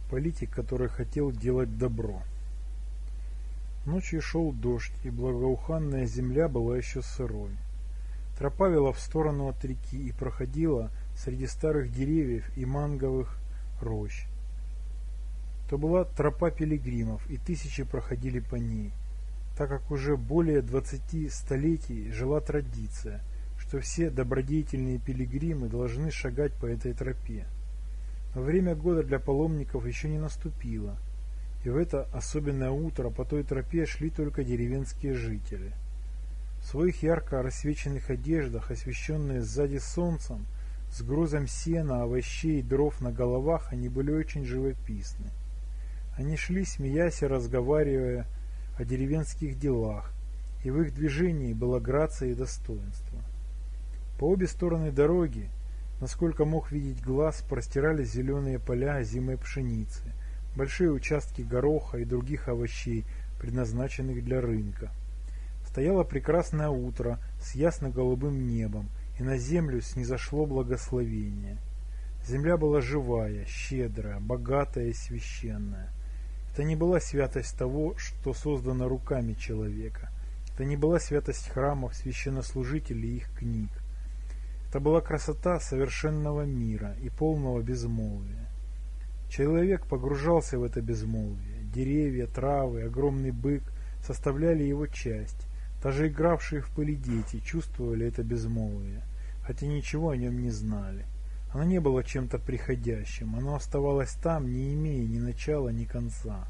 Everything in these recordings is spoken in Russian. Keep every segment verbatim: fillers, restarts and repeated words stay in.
Политик, который хотел делать добро. Ночью шел дождь, и благоуханная земля была еще сырой. Тропа вела в сторону от реки и проходила среди старых деревьев и манговых рощ. То была тропа пилигримов, и тысячи проходили по ней, так как уже более двадцати столетий жила традиция, что все добродетельные пилигримы должны шагать по этой тропе. Но время года для паломников еще не наступило, и в это особенное утро по той тропе шли только деревенские жители. В своих ярко рассвеченных одеждах, освещенные сзади солнцем, с грузом сена, овощей и дров на головах, они были очень живописны. Они шли, смеясь и разговаривая о деревенских делах, и в их движении была грация и достоинство. По обе стороны дороги, насколько мог видеть глаз, простирались зеленые поля озимой пшеницы, большие участки гороха и других овощей, предназначенных для рынка. Стояло прекрасное утро с ясно-голубым небом, и на землю снизошло благословение. Земля была живая, щедрая, богатая и священная. Это не была святость того, что создано руками человека. Это не была святость храмов, священнослужителей и их книг. Это была красота совершенного мира и полного безмолвия. Человек погружался в это безмолвие. Деревья, травы, огромный бык составляли его часть. Даже игравшие в пыли дети чувствовали это безмолвие, хотя ничего о нем не знали. Оно не было чем-то приходящим, оно оставалось там, не имея ни начала, ни конца.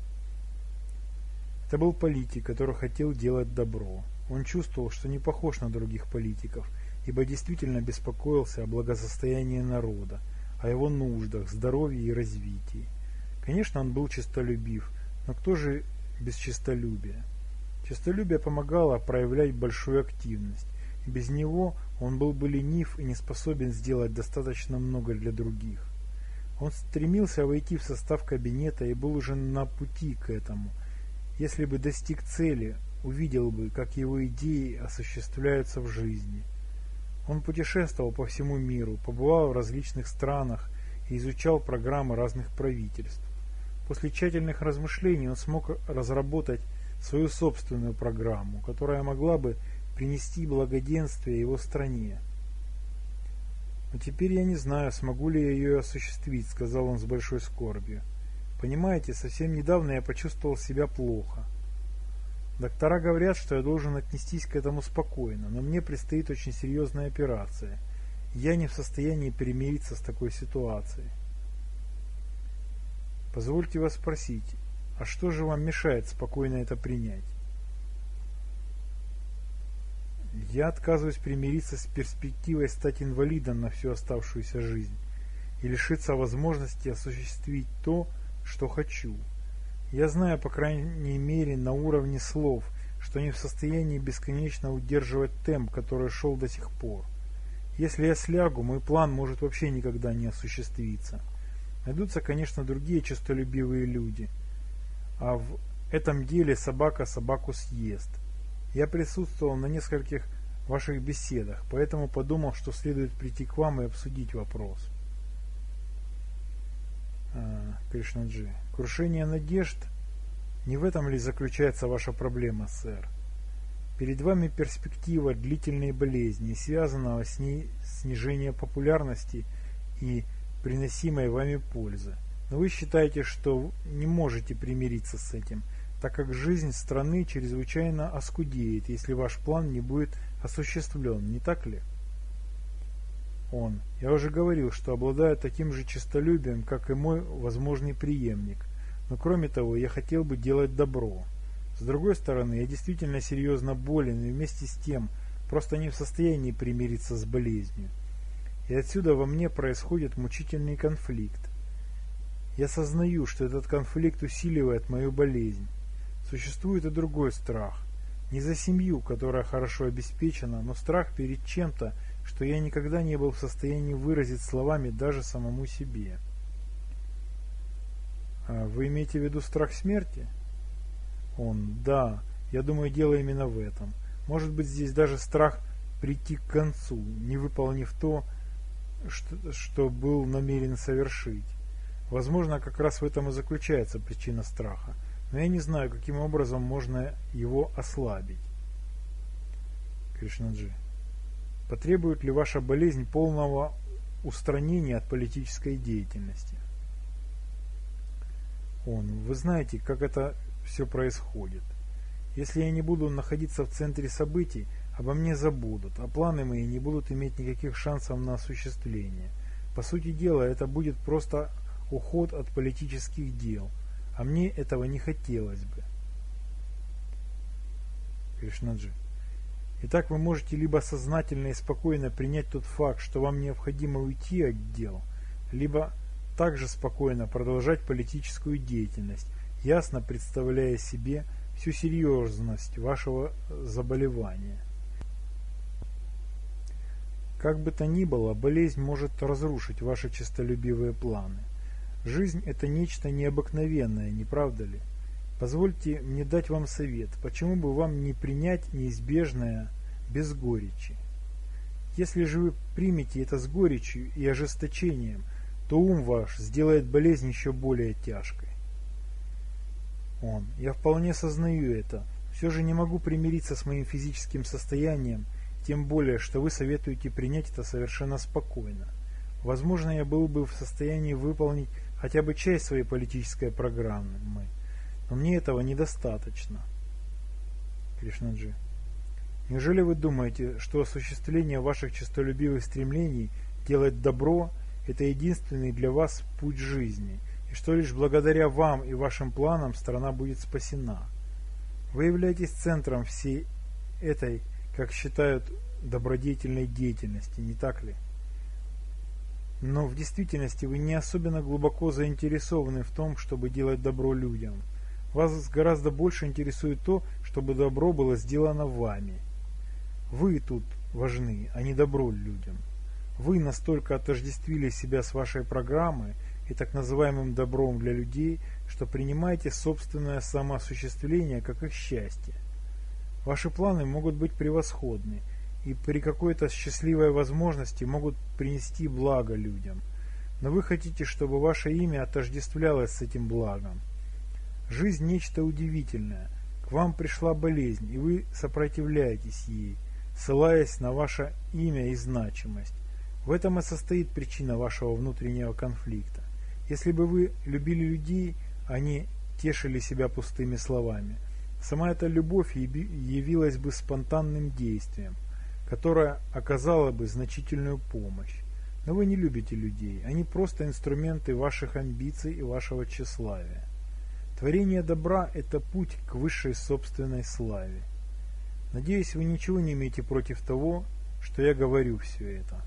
Это был политик, который хотел делать добро. Он чувствовал, что не похож на других политиков, ибо действительно беспокоился о благосостоянии народа, о его нуждах, здоровье и развитии. Конечно, он был честолюбив, но кто же без честолюбия? Честолюбие помогало проявлять большую активность, и без него он был бы ленив и не способен сделать достаточно много для других. Он стремился войти в состав кабинета и был уже на пути к этому. Если бы достиг цели, увидел бы, как его идеи осуществляются в жизни. Он путешествовал по всему миру, побывал в различных странах и изучал программы разных правительств. После тщательных размышлений он смог разработать свою собственную программу, которая могла бы принести благоденствие его стране. «Но теперь я не знаю, смогу ли я ее осуществить», — сказал он с большой скорбью. «Понимаете, совсем недавно я почувствовал себя плохо. Доктора говорят, что я должен отнестись к этому спокойно, но мне предстоит очень серьезная операция, и я не в состоянии примириться с такой ситуацией. Позвольте вас спросить, а что же вам мешает спокойно это принять?» «Я отказываюсь примириться с перспективой стать инвалидом на всю оставшуюся жизнь и лишиться возможности осуществить то, что хочу. Я знаю, по крайней мере, на уровне слов, что не в состоянии бесконечно удерживать темп, который шел до сих пор. Если я слягу, мой план может вообще никогда не осуществиться. Найдутся, конечно, другие честолюбивые люди, а в этом деле собака собаку съест. Я присутствовал на нескольких ваших беседах, поэтому подумал, что следует прийти к вам и обсудить вопрос». А, Кришнаджи: «Крушение надежд, не в этом ли заключается ваша проблема, сэр? Перед вами перспектива длительной болезни, связанного с ней снижения популярности и приносимой вами пользы. Но вы считаете, что не можете примириться с этим, так как жизнь страны чрезвычайно оскудеет, если ваш план не будет осуществлен, не так ли?» Он: «Я уже говорил, что обладаю таким же честолюбием, как и мой возможный преемник, но кроме того я хотел бы делать добро. С другой стороны, я действительно серьезно болен и вместе с тем просто не в состоянии примириться с болезнью. И отсюда во мне происходит мучительный конфликт. Я сознаю, что этот конфликт усиливает мою болезнь. Существует и другой страх. Не за семью, которая хорошо обеспечена, но страх перед чем-то, что я никогда не был в состоянии выразить словами даже самому себе». А вы имеете в виду страх смерти? Он: «Да, я думаю, дело именно в этом. Может быть, здесь даже страх прийти к концу, не выполнив то, что, что был намерен совершить. Возможно, как раз в этом и заключается причина страха, но я не знаю, каким образом можно его ослабить. Кришнаджи. Потребует ли ваша болезнь полного устранения от политической деятельности? Он. Вы знаете, как это все происходит. Если я не буду находиться в центре событий, обо мне забудут, а планы мои не будут иметь никаких шансов на осуществление. По сути дела, это будет просто уход от политических дел, а мне этого не хотелось бы. Кришнаджи. Итак, вы можете либо сознательно и спокойно принять тот факт, что вам необходимо уйти от дел, либо также спокойно продолжать политическую деятельность, ясно представляя себе всю серьезность вашего заболевания. Как бы то ни было, болезнь может разрушить ваши честолюбивые планы. Жизнь – это нечто необыкновенное, не правда ли? Позвольте мне дать вам совет, почему бы вам не принять неизбежное без горечи? Если же вы примете это с горечью и ожесточением, то ум ваш сделает болезнь еще более тяжкой. Он. Я вполне сознаю это, все же не могу примириться с моим физическим состоянием, тем более, что вы советуете принять это совершенно спокойно. Возможно, я был бы в состоянии выполнить хотя бы часть своей политической программы, но мне этого недостаточно. Кришнаджи. Неужели вы думаете, что осуществление ваших честолюбивых стремлений делать добро – это единственный для вас путь жизни, и что лишь благодаря вам и вашим планам страна будет спасена? Вы являетесь центром всей этой, как считают, добродетельной деятельности, не так ли? Но в действительности вы не особенно глубоко заинтересованы в том, чтобы делать добро людям. Вас гораздо больше интересует то, чтобы добро было сделано вами. Вы тут важны, а не добро людям. Вы настолько отождествили себя с вашей программой и так называемым добром для людей, что принимаете собственное самоосуществление как их счастье. Ваши планы могут быть превосходны и при какой-то счастливой возможности могут принести благо людям. Но вы хотите, чтобы ваше имя отождествлялось с этим благом. Жизнь – нечто удивительное. К вам пришла болезнь, и вы сопротивляетесь ей, ссылаясь на ваше имя и значимость. В этом и состоит причина вашего внутреннего конфликта. Если бы вы любили людей, а не тешили себя пустыми словами, сама эта любовь явилась бы спонтанным действием, которое оказало бы значительную помощь. Но вы не любите людей, они просто инструменты ваших амбиций и вашего тщеславия. Творение добра – это путь к высшей собственной славе. Надеюсь, вы ничего не имеете против того, что я говорю все это.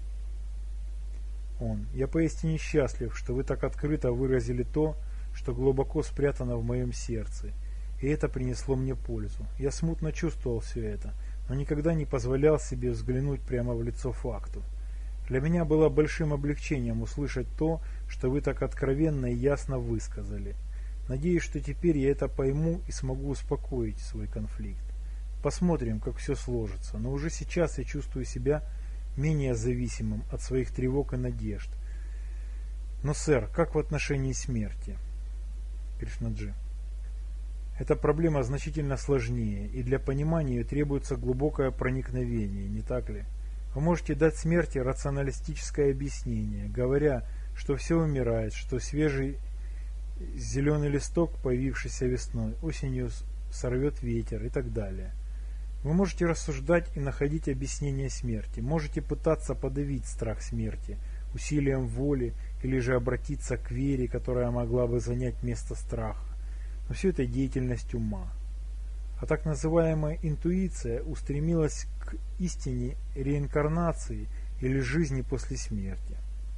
Он. Я поистине счастлив, что вы так открыто выразили то, что глубоко спрятано в моем сердце, и это принесло мне пользу. Я смутно чувствовал все это, но никогда не позволял себе взглянуть прямо в лицо факту. Для меня было большим облегчением услышать то, что вы так откровенно и ясно высказали. Надеюсь, что теперь я это пойму и смогу успокоить свой конфликт. Посмотрим, как все сложится, но уже сейчас я чувствую себя менее зависимым от своих тревог и надежд. Но, сэр, как в отношении смерти? Кришнаджи. Эта проблема значительно сложнее, и для понимания ее требуется глубокое проникновение, не так ли? Вы можете дать смерти рационалистическое объяснение, говоря, что все умирает, что свежий зеленый листок, появившийся весной, осенью сорвет ветер и так далее. Вы можете рассуждать и находить объяснение смерти, можете пытаться подавить страх смерти усилием воли или же обратиться к вере, которая могла бы занять место страха. Но все это деятельность ума. А так называемая интуиция устремилась к истине реинкарнации или жизни после смерти,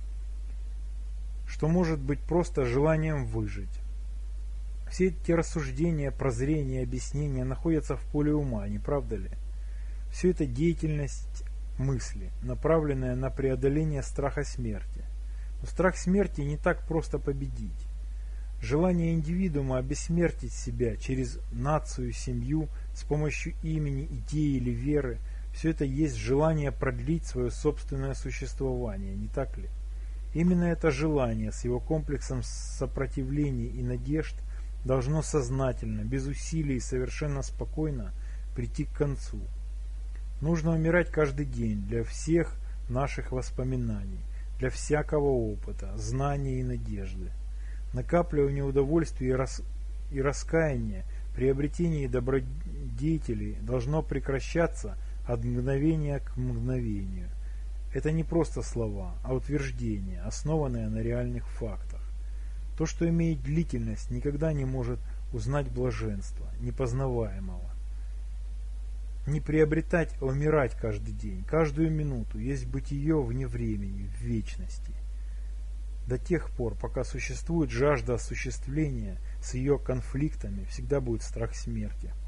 что может быть просто желанием выжить. Все эти рассуждения, прозрения, объяснения находятся в поле ума, не правда ли? Все это деятельность мысли, направленная на преодоление страха смерти. Но страх смерти не так просто победить. Желание индивидуума обессмертить себя через нацию, семью, с помощью имени, идеи или веры, все это есть желание продлить свое собственное существование, не так ли? Именно это желание с его комплексом сопротивлений и надежд должно сознательно, без усилий и совершенно спокойно прийти к концу. Нужно умирать каждый день для всех наших воспоминаний, для всякого опыта, знаний и надежды. Накапливание удовольствия и, рас... и раскаяния при обретении добродетелей должно прекращаться от мгновения к мгновению. Это не просто слова, а утверждения, основанные на реальных фактах. То, что имеет длительность, никогда не может узнать блаженства, непознаваемого. Не приобретать, а умирать каждый день, каждую минуту, есть бытие вне времени, в вечности. До тех пор, пока существует жажда осуществления, с ее конфликтами всегда будет страх смерти.